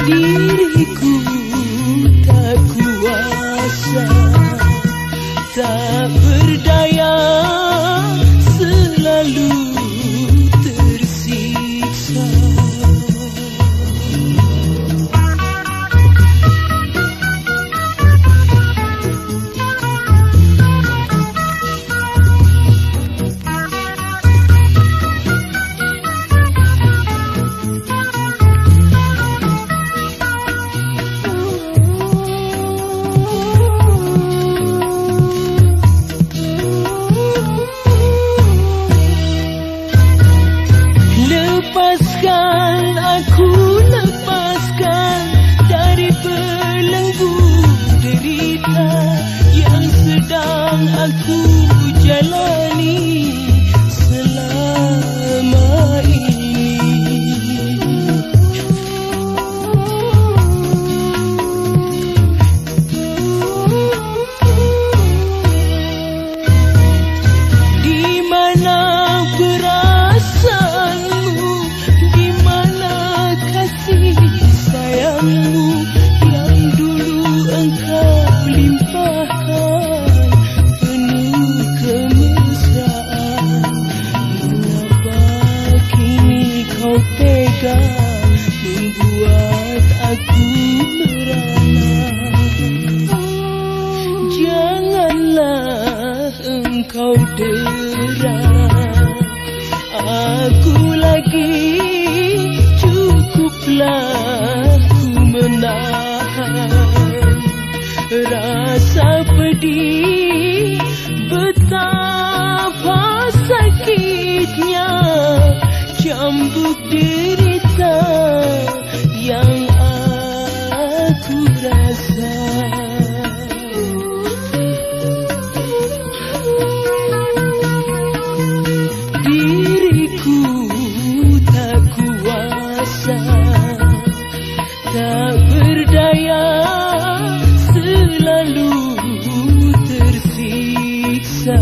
Diriku tak kuasa, tak berdaya, selalu tersiksa. Lepaskan aku, lepaskan dari belenggu derita yang sedang aku jalani selama ini. Di mana perasaanmu, di mana kasih sayangmu yang dulu engkau limpahkan penuh kemesraan? Mengapa kini kau tega membuat aku merana? Janganlah engkau dera, aku lagi, cukuplah ku menahan rasa pedih. Betapa sakitnya cambuk derita yang aku rasa. Diriku tak kuasa, tak berdaya, selalu tersiksa.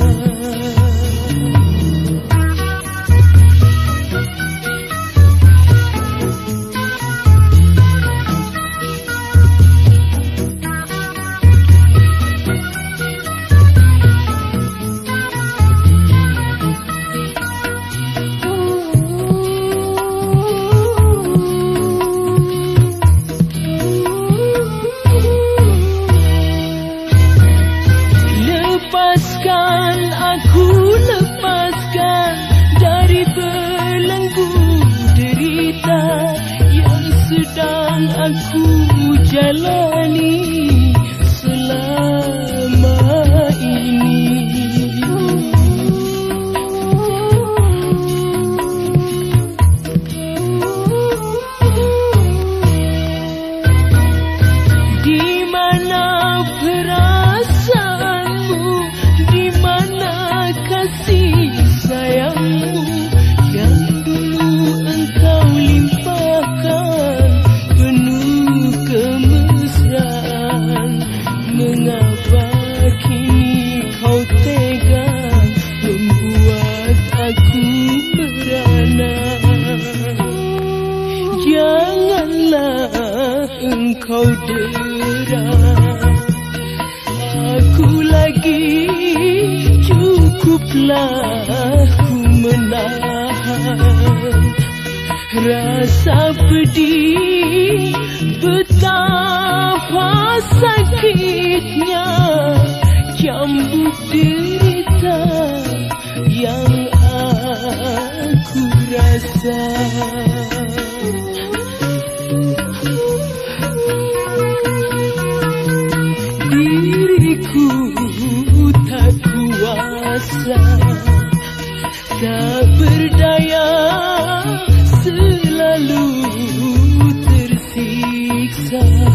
Lepaskan aku, lepaskan dari belenggu derita yang sedang aku jalani selama ini. Di mana perasaanmu, di mana kasih sayangmu yang dulu engkau limpahkan penuh kemesraan? Mengapa kini kau tega membuat aku merana? Janganlah engkau dera, aku lagi, cukuplah ku menahan rasa pedih. Betapa sakitnya cambuk derita yang aku rasa. Diriku tak kuasa, tak berdaya, selalu tersiksa.